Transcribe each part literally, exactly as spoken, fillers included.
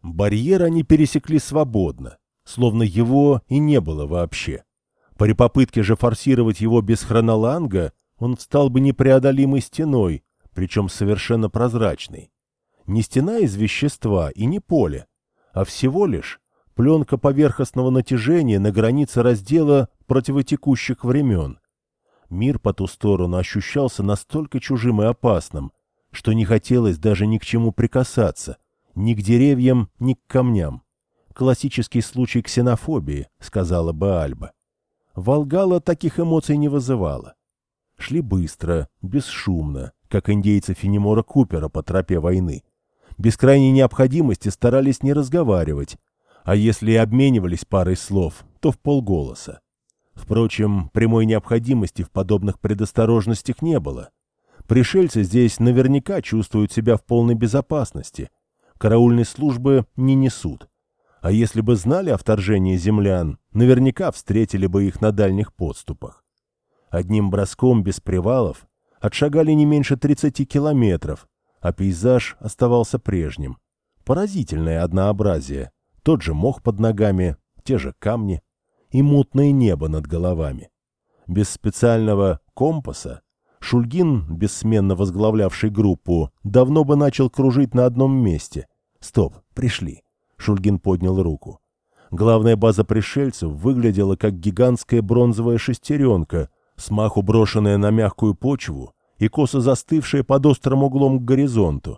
Барьер они пересекли свободно, словно его и не было вообще. При попытке же форсировать его без хроноланга он встал бы непреодолимой стеной, причем совершенно прозрачной. Не стена из вещества и не поле, а всего лишь пленка поверхностного натяжения на границе раздела противотекущих времен. Мир по ту сторону ощущался настолько чужим и опасным, что не хотелось даже ни к чему прикасаться, ни к деревьям, ни к камням. Классический случай ксенофобии, сказала бы Альба. Волгала таких эмоций не вызывала. Шли быстро, бесшумно, как индейцы Фенемора Купера по тропе войны. Без крайней необходимости старались не разговаривать, а если и обменивались парой слов, то в полголоса. Впрочем, прямой необходимости в подобных предосторожностях не было. Пришельцы здесь наверняка чувствуют себя в полной безопасности. Караульной службы не несут. А если бы знали о вторжении землян, наверняка встретили бы их на дальних подступах. Одним броском без привалов отшагали не меньше тридцати километров, а пейзаж оставался прежним. Поразительное однообразие. Тот же мох под ногами, те же камни и мутное небо над головами. Без специального компаса Шульгин, бессменно возглавлявший группу, давно бы начал кружить на одном месте. Стоп, пришли. Шульгин поднял руку. Главная база пришельцев выглядела как гигантская бронзовая шестеренка, смаху брошенная на мягкую почву и косо застывшая под острым углом к горизонту.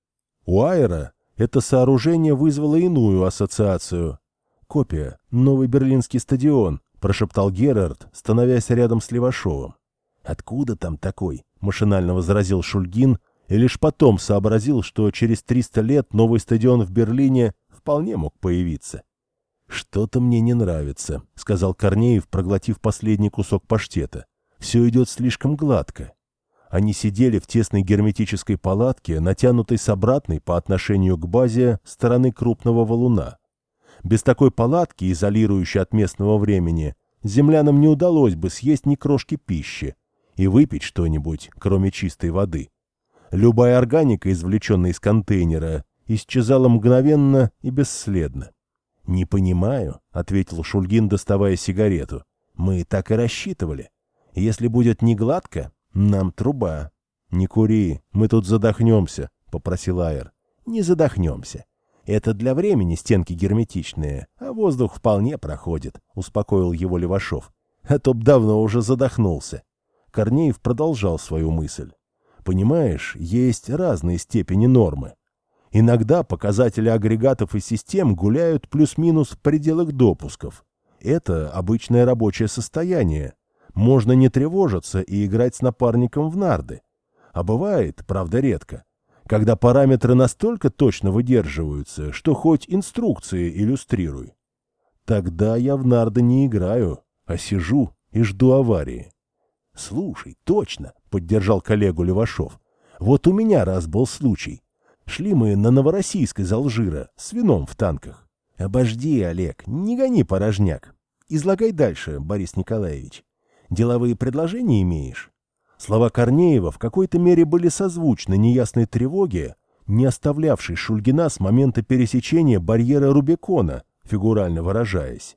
У Айра это сооружение вызвало иную ассоциацию. «Копия, новый берлинский стадион», — прошептал Герард, становясь рядом с Левашовым. «Откуда там такой?» — машинально возразил Шульгин, и лишь потом сообразил, что через триста лет новый стадион в Берлине вполне мог появиться. «Что-то мне не нравится», — сказал Корнеев, проглотив последний кусок паштета. «Все идет слишком гладко». Они сидели в тесной герметической палатке, натянутой с обратной по отношению к базе стороны крупного валуна. Без такой палатки, изолирующей от местного времени, землянам не удалось бы съесть ни крошки пищи и выпить что-нибудь, кроме чистой воды. Любая органика, извлеченная из контейнера, исчезала мгновенно и бесследно. «Не понимаю», — ответил Шульгин, доставая сигарету. «Мы так и рассчитывали. Если будет не гладко, нам труба». «Не кури, мы тут задохнемся», — попросил Айр. «Не задохнемся. Это для времени стенки герметичные, а воздух вполне проходит», — успокоил его Левашов. «А то б давно уже задохнулся». Корнеев продолжал свою мысль. «Понимаешь, есть разные степени нормы. Иногда показатели агрегатов и систем гуляют плюс-минус в пределах допусков. Это обычное рабочее состояние. Можно не тревожиться и играть с напарником в нарды. А бывает, правда редко, когда параметры настолько точно выдерживаются, что хоть инструкции иллюстрируй. Тогда я в нарды не играю, а сижу и жду аварии». «Слушай, точно», — поддержал коллегу Левашов. «Вот у меня раз был случай. Шли мы на Новороссийск из Алжира с вином в танках». «Обожди, Олег, не гони порожняк. Излагай дальше, Борис Николаевич. Деловые предложения имеешь?» Слова Корнеева в какой-то мере были созвучны неясной тревоге, не оставлявшей Шульгина с момента пересечения барьера Рубикона, фигурально выражаясь.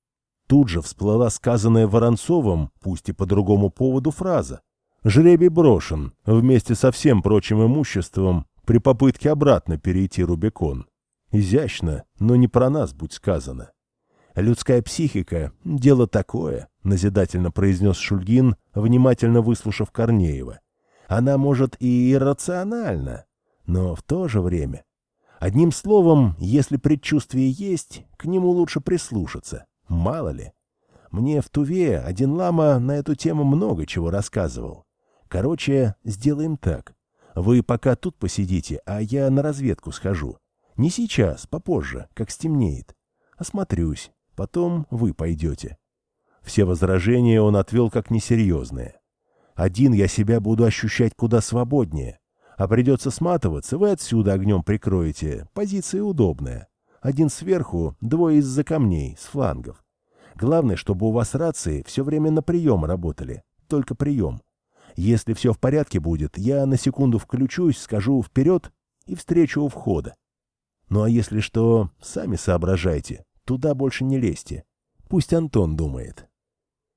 Тут же всплыла сказанная Воронцовым, пусть и по другому поводу, фраза. «Жребий брошен, вместе со всем прочим имуществом, при попытке обратно перейти Рубикон». Изящно, но не про нас, будь сказано. «Людская психика — дело такое», — назидательно произнес Шульгин, внимательно выслушав Корнеева. «Она, может, и иррациональна, но в то же время. Одним словом, если предчувствие есть, к нему лучше прислушаться. Мало ли. Мне в Туве один лама на эту тему много чего рассказывал. Короче, сделаем так. Вы пока тут посидите, а я на разведку схожу. Не сейчас, попозже, как стемнеет. Осмотрюсь, потом вы пойдете». Все возражения он отвел как несерьезные. «Один я себя буду ощущать куда свободнее. А придется сматываться, вы отсюда огнем прикроете. Позиция удобная. Один сверху, двое из-за камней, с флангов. Главное, чтобы у вас рации все время на прием работали. Только прием. Если все в порядке будет, я на секунду включусь, скажу «вперед» и встречу у входа». Ну а если что, сами соображайте, туда больше не лезьте. Пусть Антон думает.